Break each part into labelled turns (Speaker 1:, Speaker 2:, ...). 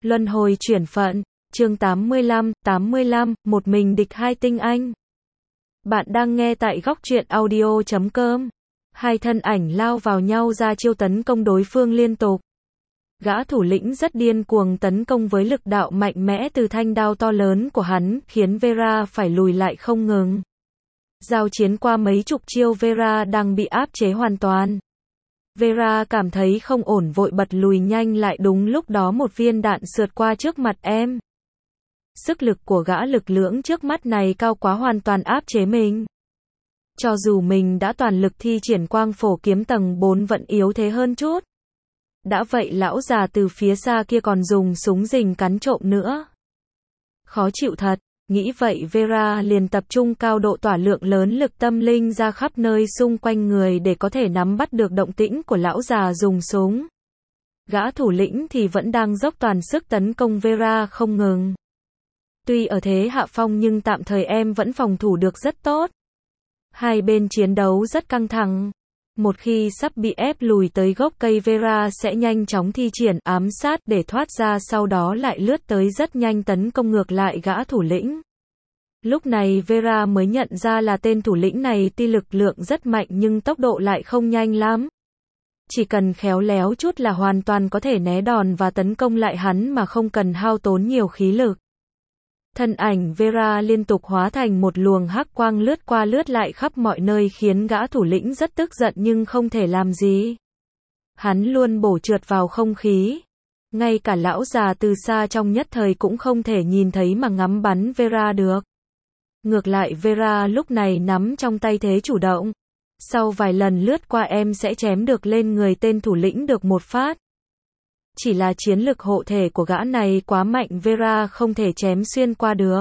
Speaker 1: Luân hồi chuyển phận, chương 85, một mình địch hai tinh anh. Bạn đang nghe tại góc truyện audio.com. Hai thân ảnh lao vào nhau ra chiêu tấn công đối phương liên tục. Gã thủ lĩnh rất điên cuồng tấn công với lực đạo mạnh mẽ từ thanh đao to lớn của hắn, khiến Vera phải lùi lại không ngừng. Giao chiến qua mấy chục chiêu, Vera đang bị áp chế hoàn toàn. Vera cảm thấy không ổn, vội bật lùi nhanh lại, đúng lúc đó một viên đạn sượt qua trước mặt em. Sức lực của gã lực lưỡng trước mắt này cao quá, hoàn toàn áp chế mình. Cho dù mình đã toàn lực thi triển quang phổ kiếm tầng 4 vẫn yếu thế hơn chút. Đã vậy lão già từ phía xa kia còn dùng súng rình cắn trộm nữa. Khó chịu thật. Nghĩ vậy Vera liền tập trung cao độ tỏa lượng lớn lực tâm linh ra khắp nơi xung quanh người để có thể nắm bắt được động tĩnh của lão già dùng súng. Gã thủ lĩnh thì vẫn đang dốc toàn sức tấn công Vera không ngừng. Tuy ở thế hạ phong nhưng tạm thời em vẫn phòng thủ được rất tốt. Hai bên chiến đấu rất căng thẳng. Một khi sắp bị ép lùi tới gốc cây, Vera sẽ nhanh chóng thi triển ám sát để thoát ra, sau đó lại lướt tới rất nhanh tấn công ngược lại gã thủ lĩnh. Lúc này Vera mới nhận ra là tên thủ lĩnh này tuy lực lượng rất mạnh nhưng tốc độ lại không nhanh lắm. Chỉ cần khéo léo chút là hoàn toàn có thể né đòn và tấn công lại hắn mà không cần hao tốn nhiều khí lực. Thân ảnh Vera liên tục hóa thành một luồng hắc quang lướt qua lướt lại khắp mọi nơi, khiến gã thủ lĩnh rất tức giận nhưng không thể làm gì. Hắn luôn bổ trượt vào không khí. Ngay cả lão già từ xa trong nhất thời cũng không thể nhìn thấy mà ngắm bắn Vera được. Ngược lại Vera lúc này nắm trong tay thế chủ động. Sau vài lần lướt qua em sẽ chém được lên người tên thủ lĩnh được một phát. Chỉ là chiến lực hộ thể của gã này quá mạnh, Vera không thể chém xuyên qua được.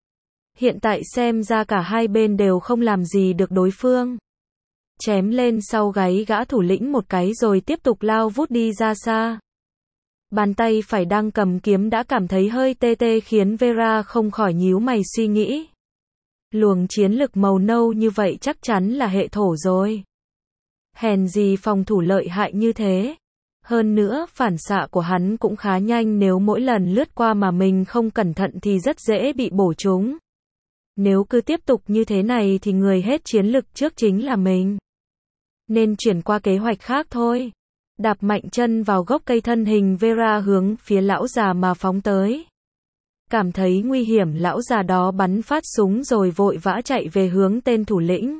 Speaker 1: Hiện tại xem ra cả hai bên đều không làm gì được đối phương. Chém lên sau gáy gã thủ lĩnh một cái rồi tiếp tục lao vút đi ra xa. Bàn tay phải đang cầm kiếm đã cảm thấy hơi tê tê, khiến Vera không khỏi nhíu mày suy nghĩ. Luồng chiến lực màu nâu như vậy chắc chắn là hệ thổ rồi. Hèn gì phòng thủ lợi hại như thế. Hơn nữa phản xạ của hắn cũng khá nhanh, nếu mỗi lần lướt qua mà mình không cẩn thận thì rất dễ bị bổ trúng. Nếu cứ tiếp tục như thế này thì người hết chiến lực trước chính là mình. Nên chuyển qua kế hoạch khác thôi. Đạp mạnh chân vào gốc cây, thân hình Vera hướng phía lão già mà phóng tới. Cảm thấy nguy hiểm, lão già đó bắn phát súng rồi vội vã chạy về hướng tên thủ lĩnh.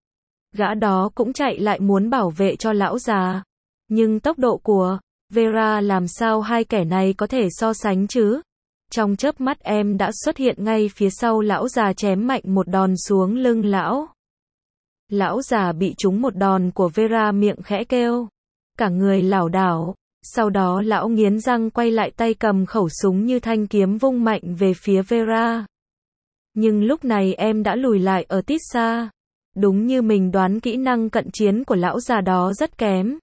Speaker 1: Gã đó cũng chạy lại muốn bảo vệ cho lão già. Nhưng tốc độ của Vera làm sao hai kẻ này có thể so sánh chứ? Trong chớp mắt em đã xuất hiện ngay phía sau lão già, chém mạnh một đòn xuống lưng lão. Lão già bị trúng một đòn của Vera, miệng khẽ kêu. Cả người lảo đảo. Sau đó lão nghiến răng quay lại, tay cầm khẩu súng như thanh kiếm vung mạnh về phía Vera. Nhưng lúc này em đã lùi lại ở tít xa. Đúng như mình đoán, kỹ năng cận chiến của lão già đó rất kém.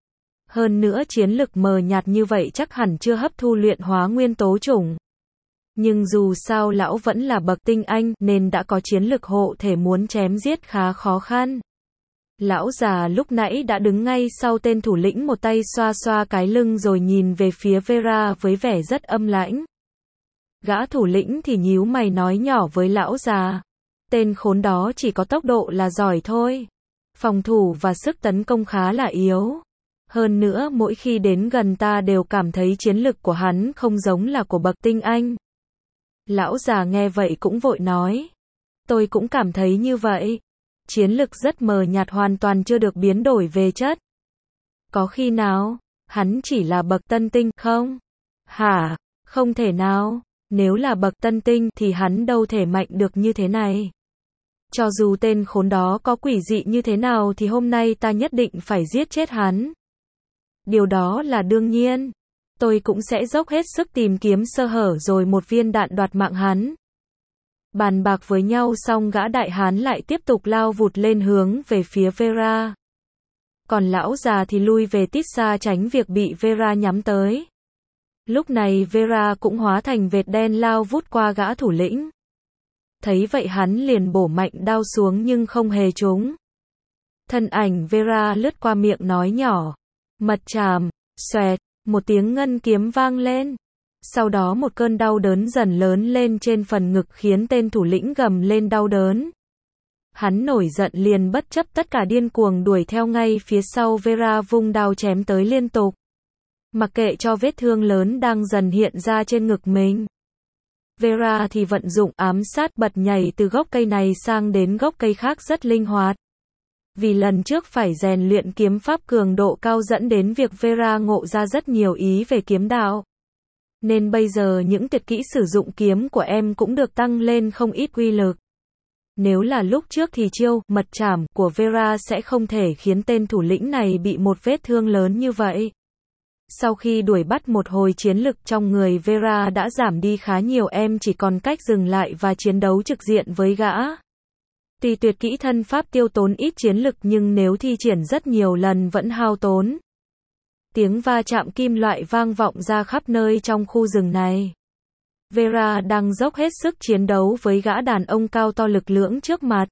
Speaker 1: Hơn nữa chiến lực mờ nhạt như vậy chắc hẳn chưa hấp thu luyện hóa nguyên tố chủng. Nhưng dù sao lão vẫn là bậc tinh anh nên đã có chiến lực hộ thể, muốn chém giết khá khó khăn. Lão già lúc nãy đã đứng ngay sau tên thủ lĩnh, một tay xoa xoa cái lưng rồi nhìn về phía Vera với vẻ rất âm lãnh. Gã thủ lĩnh thì nhíu mày nói nhỏ với lão già. Tên khốn đó chỉ có tốc độ là giỏi thôi. Phòng thủ và sức tấn công khá là yếu. Hơn nữa mỗi khi đến gần ta đều cảm thấy chiến lực của hắn không giống là của bậc tinh anh. Lão già nghe vậy cũng vội nói. Tôi cũng cảm thấy như vậy. Chiến lực rất mờ nhạt, hoàn toàn chưa được biến đổi về chất. Có khi nào hắn chỉ là bậc tân tinh không? Hả? Không thể nào. Nếu là bậc tân tinh thì hắn đâu thể mạnh được như thế này. Cho dù tên khốn đó có quỷ dị như thế nào thì hôm nay ta nhất định phải giết chết hắn. Điều đó là đương nhiên. Tôi cũng sẽ dốc hết sức tìm kiếm sơ hở rồi một viên đạn đoạt mạng hắn. Bàn bạc với nhau xong, gã đại hán lại tiếp tục lao vụt lên hướng về phía Vera. Còn lão già thì lui về tít xa tránh việc bị Vera nhắm tới. Lúc này Vera cũng hóa thành vệt đen lao vút qua gã thủ lĩnh. Thấy vậy hắn liền bổ mạnh đao xuống nhưng không hề trúng. Thân ảnh Vera lướt qua, miệng nói nhỏ. Mật chàm, xoẹt, một tiếng ngân kiếm vang lên. Sau đó một cơn đau đớn dần lớn lên trên phần ngực khiến tên thủ lĩnh gầm lên đau đớn. Hắn nổi giận liền bất chấp tất cả điên cuồng đuổi theo ngay phía sau Vera vung đao chém tới liên tục. Mặc kệ cho vết thương lớn đang dần hiện ra trên ngực mình. Vera thì vận dụng ám sát bật nhảy từ gốc cây này sang đến gốc cây khác rất linh hoạt. Vì lần trước phải rèn luyện kiếm pháp cường độ cao dẫn đến việc Vera ngộ ra rất nhiều ý về kiếm đạo. Nên bây giờ những tuyệt kỹ sử dụng kiếm của em cũng được tăng lên không ít uy lực. Nếu là lúc trước thì chiêu mật chảm của Vera sẽ không thể khiến tên thủ lĩnh này bị một vết thương lớn như vậy. Sau khi đuổi bắt một hồi chiến lực trong người Vera đã giảm đi khá nhiều, em chỉ còn cách dừng lại và chiến đấu trực diện với gã. Tuy tuyệt kỹ thân pháp tiêu tốn ít chiến lực nhưng nếu thi triển rất nhiều lần vẫn hao tốn. Tiếng va chạm kim loại vang vọng ra khắp nơi trong khu rừng này. Vera đang dốc hết sức chiến đấu với gã đàn ông cao to lực lưỡng trước mặt.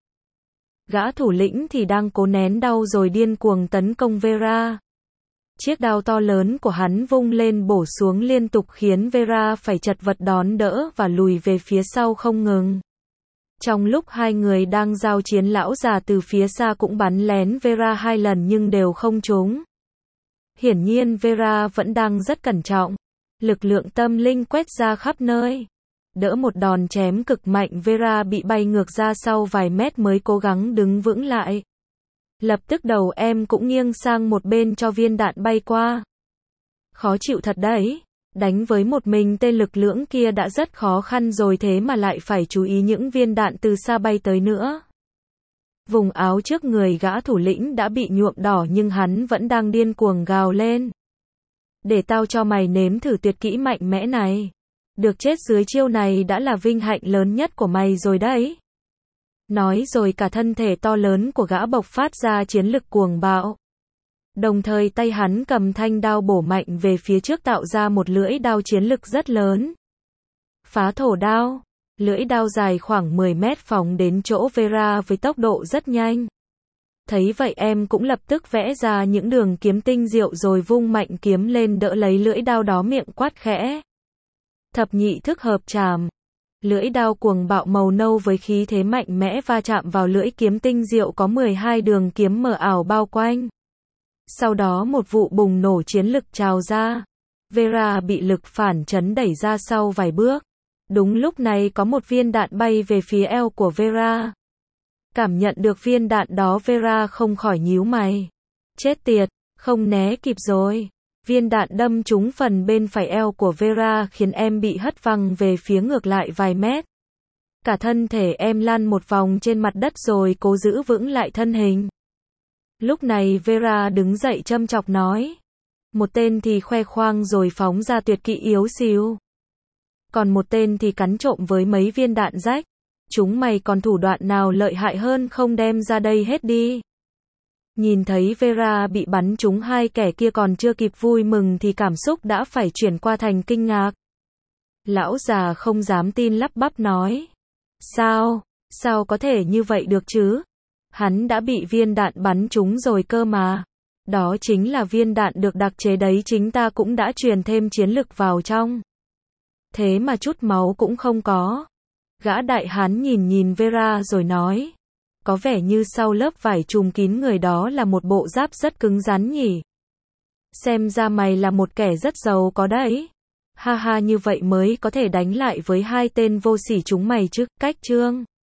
Speaker 1: Gã thủ lĩnh thì đang cố nén đau rồi điên cuồng tấn công Vera. Chiếc đao to lớn của hắn vung lên bổ xuống liên tục khiến Vera phải chật vật đón đỡ và lùi về phía sau không ngừng. Trong lúc hai người đang giao chiến, lão già từ phía xa cũng bắn lén Vera 2 lần nhưng đều không trúng. Hiển nhiên Vera vẫn đang rất cẩn trọng. Lực lượng tâm linh quét ra khắp nơi. Đỡ một đòn chém cực mạnh, Vera bị bay ngược ra sau vài mét mới cố gắng đứng vững lại. Lập tức đầu em cũng nghiêng sang một bên cho viên đạn bay qua. Khó chịu thật đấy. Đánh với một mình tên lực lưỡng kia đã rất khó khăn rồi, thế mà lại phải chú ý những viên đạn từ xa bay tới nữa. Vùng áo trước người gã thủ lĩnh đã bị nhuộm đỏ nhưng hắn vẫn đang điên cuồng gào lên. Để tao cho mày nếm thử tuyệt kỹ mạnh mẽ này. Được chết dưới chiêu này đã là vinh hạnh lớn nhất của mày rồi đấy. Nói rồi cả thân thể to lớn của gã bộc phát ra chiến lực cuồng bạo. Đồng thời tay hắn cầm thanh đao bổ mạnh về phía trước tạo ra một lưỡi đao chiến lực rất lớn. Phá thổ đao. Lưỡi đao dài khoảng 10 mét phóng đến chỗ Vera với tốc độ rất nhanh. Thấy vậy em cũng lập tức vẽ ra những đường kiếm tinh diệu rồi vung mạnh kiếm lên đỡ lấy lưỡi đao đó, miệng quát khẽ. Thập nhị thức hợp trảm. Lưỡi đao cuồng bạo màu nâu với khí thế mạnh mẽ va chạm vào lưỡi kiếm tinh diệu có 12 đường kiếm mờ ảo bao quanh. Sau đó một vụ bùng nổ chiến lực trào ra. Vera bị lực phản chấn đẩy ra sau vài bước. Đúng lúc này có một viên đạn bay về phía eo của Vera. Cảm nhận được viên đạn đó, Vera không khỏi nhíu mày. Chết tiệt, không né kịp rồi. Viên đạn đâm trúng phần bên phải eo của Vera khiến em bị hất văng về phía ngược lại vài mét. Cả thân thể em lăn một vòng trên mặt đất rồi cố giữ vững lại thân hình. Lúc này Vera đứng dậy châm chọc nói. Một tên thì khoe khoang rồi phóng ra tuyệt kỹ yếu xìu. Còn một tên thì cắn trộm với mấy viên đạn rách. Chúng mày còn thủ đoạn nào lợi hại hơn không, đem ra đây hết đi. Nhìn thấy Vera bị bắn trúng, hai kẻ kia còn chưa kịp vui mừng thì cảm xúc đã phải chuyển qua thành kinh ngạc. Lão già không dám tin lắp bắp nói. Sao có thể như vậy được chứ? Hắn đã bị viên đạn bắn trúng rồi cơ mà. Đó chính là viên đạn được đặc chế đấy, chính ta cũng đã truyền thêm chiến lực vào trong. Thế mà chút máu cũng không có. Gã đại hán nhìn Vera rồi nói. Có vẻ như sau lớp vải trùm kín người đó là một bộ giáp rất cứng rắn nhỉ. Xem ra mày là một kẻ rất giàu có đấy. Ha ha, như vậy mới có thể đánh lại với hai tên vô sỉ chúng mày chứ. Cách chương